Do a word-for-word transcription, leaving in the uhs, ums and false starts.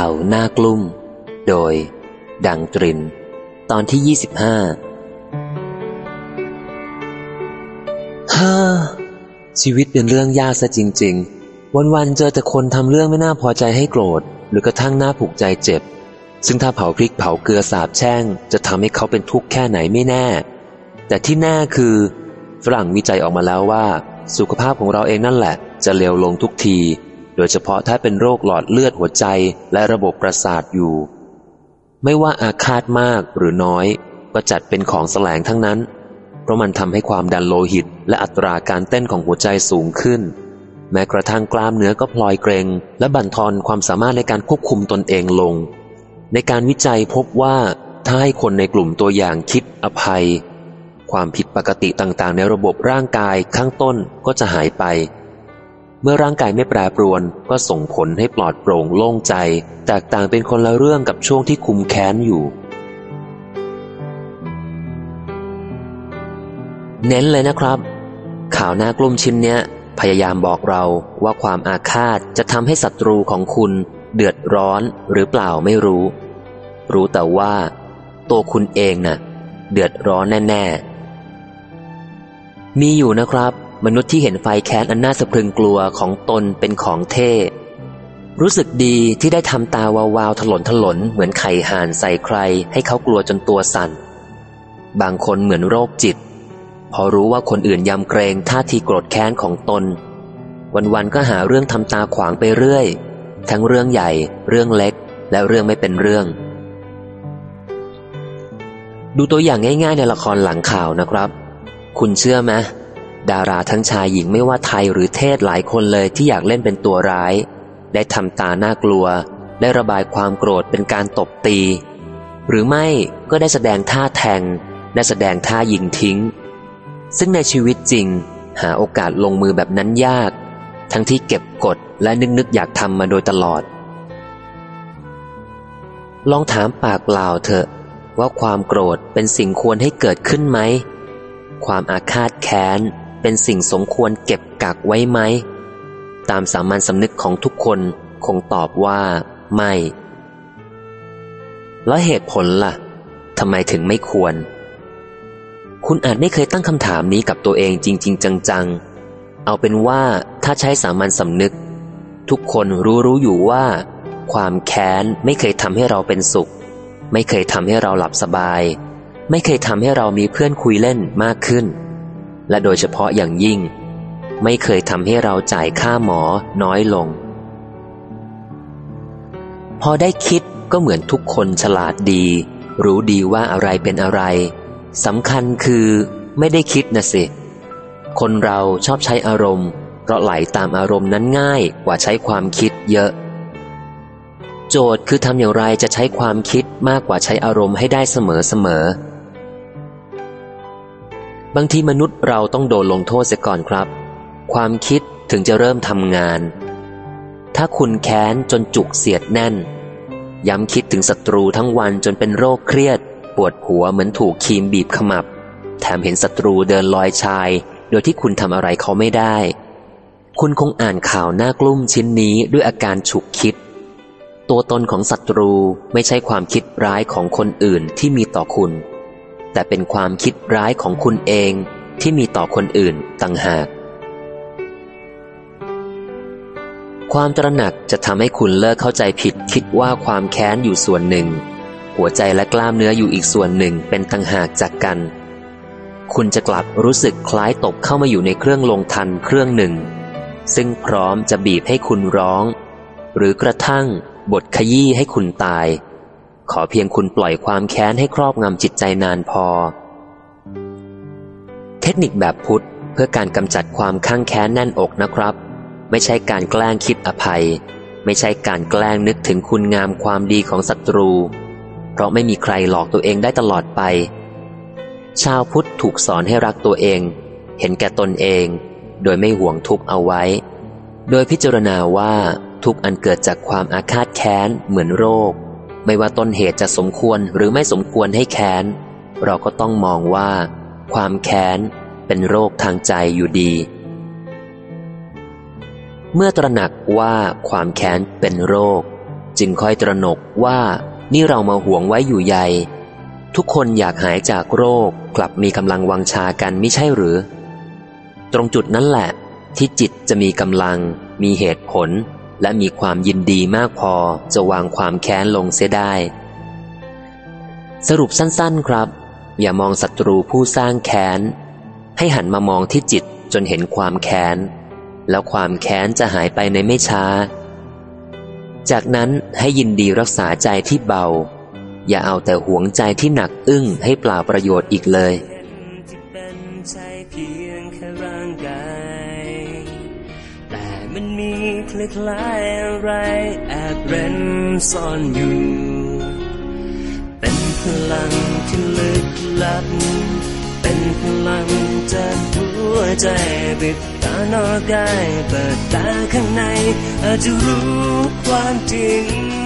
าหน้ากลุ่มโดยดังตรินตอนที่ยี่สิบห้าฮ่าชีวิตเป็นเรื่องยากซะจริงๆวันๆเจอแต่คนทำเรื่องไม่น่าพอใจให้โกรธหรือกระทั่งน่าผูกใจเจ็บซึ่งถ้าเผาพริกเผาเกลือสาบแช่งจะทำให้เขาเป็นทุกข์แค่ไหนไม่แน่แต่ที่แน่คือฝรั่งวิจัยออกมาแล้วว่าสุขภาพของเราเองนั่นแหละจะเลวลงทุกทีโดยเฉพาะถ้าเป็นโรคหลอดเลือดหัวใจและระบบประสาทอยู่ไม่ว่าอาฆาตมากหรือน้อยก็จัดเป็นของแสลงทั้งนั้นเพราะมันทำให้ความดันโลหิตและอัตราการเต้นของหัวใจสูงขึ้นแม้กระทั่งกล้ามเนื้อก็พลอยเกร็งและบั่นทอนความสามารถในการควบคุมตนเองลงในการวิจัยพบว่าถ้าให้คนในกลุ่มตัวอย่างคิดอภัยความผิดปกติต่างๆในระบบร่างกายข้างต้นก็จะหายไปเมื่อร่างกายไม่แปรปรวนก็ส่งผลให้ปลอดโปร่งโล่งใจแตกต่างเป็นคนละเรื่องกับช่วงที่คุมแค้นอยู่เน้นเลยนะครับข่าวหน้ากลุ่มชิ้นเนี้ยพยายามบอกเราว่าความอาฆาตจะทำให้ศัตรูของคุณเดือดร้อนหรือเปล่าไม่รู้รู้แต่ว่าตัวคุณเองน่ะเดือดร้อนแน่ๆมีอยู่นะครับมนุษย์ที่เห็นไฟแค้นอันน่าสะพรึงกลัวของตนเป็นของเท่รู้สึกดีที่ได้ทำตาวาวๆถลนถลนเหมือนไข่ห่านใส่ใครให้เขากลัวจนตัวสั่นบางคนเหมือนโรคจิตพอรู้ว่าคนอื่นยำเกรงท่าทีโกรธแค้นของตนวันๆก็หาเรื่องทำตาขวางไปเรื่อยทั้งเรื่องใหญ่เรื่องเล็กและเรื่องไม่เป็นเรื่องดูตัวอย่างง่ายๆในละครหลังข่าวนะครับคุณเชื่อไหมดาราทั้งชายหญิงไม่ว่าไทยหรือเทศหลายคนเลยที่อยากเล่นเป็นตัวร้ายได้ทำตาน่ากลัวได้ระบายความโกรธเป็นการตบตีหรือไม่ก็ได้แสดงท่าแทงได้แสดงท่ายิงทิ้งซึ่งในชีวิตจริงหาโอกาสลงมือแบบนั้นยากทั้งที่เก็บกดและนึกๆอยากทำมาโดยตลอดลองถามปากเปล่าเถอะว่าความโกรธเป็นสิ่งควรให้เกิดขึ้นไหมความอาฆาตแค้นเป็นสิ่งสมควรเก็บกักไว้ไหมตามสามัญสำนึกของทุกคนคงตอบว่าไม่แล้วเหตุผลล่ะทำไมถึงไม่ควรคุณอาจไม่เคยตั้งคำถามนี้กับตัวเองจริงๆจังๆเอาเป็นว่าถ้าใช้สามัญสำนึกทุกคนรู้รู้อยู่ว่าความแค้นไม่เคยทำให้เราเป็นสุขไม่เคยทำให้เราหลับสบายไม่เคยทำให้เรามีเพื่อนคุยเล่นมากขึ้นและโดยเฉพาะอย่างยิ่งไม่เคยทำให้เราจ่ายค่าหมอน้อยลงพอได้คิดก็เหมือนทุกคนฉลาดดีรู้ดีว่าอะไรเป็นอะไรสำคัญคือไม่ได้คิดนะสิคนเราชอบใช้อารมณ์เพราะไหลตามอารมณ์นั้นง่ายกว่าใช้ความคิดเยอะโจทย์คือทำอย่างไรจะใช้ความคิดมากกว่าใช้อารมณ์ให้ได้เสมอเสมอบางทีมนุษย์เราต้องโดนลงโทษเสียก่อนครับความคิดถึงจะเริ่มทำงานถ้าคุณแค้นจนจุกเสียดแน่นย้ำคิดถึงศัตรูทั้งวันจนเป็นโรคเครียดปวดหัวเหมือนถูกครีมบีบขมับแถมเห็นศัตรูเดินลอยชายโดยที่คุณทำอะไรเขาไม่ได้คุณคงอ่านข่าวหน้ากลุ้มชิ้นนี้ด้วยอาการฉุกคิดตัวตนของศัตรูไม่ใช่ความคิดร้ายของคนอื่นที่มีต่อคุณแต่เป็นความคิดร้ายของคุณเองที่มีต่อคนอื่นต่างหากความตระหนักจะทำให้คุณเลิกเข้าใจผิดคิดว่าความแค้นอยู่ส่วนหนึ่งหัวใจและกล้ามเนื้ออยู่อีกส่วนหนึ่งเป็นต่างหากจากกันคุณจะกลับรู้สึกคล้ายตกเข้ามาอยู่ในเครื่องลงทันเครื่องหนึ่งซึ่งพร้อมจะบีบให้คุณร้องหรือกระทั่งบทขยี้ให้คุณตายขอเพียงคุณปล่อยความแค้นให้ครอบงำจิตใจนานพอเทคนิคแบบพุทธเพื่อการกำจัดความข้างแค้นแน่นอกนะครับไม่ใช่การแกล้งคิดอภัยไม่ใช่การแกล้งนึกถึงคุณงามความดีของศัตรูเพราะไม่มีใครหลอกตัวเองได้ตลอดไปชาวพุทธถูกสอนให้รักตัวเองเห็นแก่ตนเองโดยไม่หวงทุกข์เอาไว้โดยพิจารณาว่าทุกข์อันเกิดจากความอาฆาตแค้นเหมือนโรคไม่ว่าต้นเหตุจะสมควรหรือไม่สมควรให้แค้นเราก็ต้องมองว่าความแค้นเป็นโรคทางใจอยู่ดีเมื่อตระหนักว่าความแค้นเป็นโรคจึงค่อยตระหนกว่านี่เรามาห่วงไว้อยู่ใหญ่ทุกคนอยากหายจากโรคกลับมีกำลังวังชากันมิใช่หรือตรงจุดนั้นแหละที่จิตจะมีกำลังมีเหตุผลและมีความยินดีมากพอจะวางความแค้นลงเสียได้สรุปสั้นๆครับอย่ามองศัตรูผู้สร้างแค้นให้หันมามองที่จิตจนเห็นความแค้นแล้วความแค้นจะหายไปในไม่ช้าจากนั้นให้ยินดีรักษาใจที่เบาอย่าเอาแต่หวงใจที่หนักอึ้งให้เปล่าประโยชน์อีกเลยที่เป็นใช่เพียงแค่ร่างกายแต่มันมีคล้ายๆอะไรแอบเร้นซ่อนอยู่เป็นพลังที่ลึกลับเป็นพลังจากหัวใจปิดตานอกกายเปิดตาข้างในอาจจะรู้ความจริง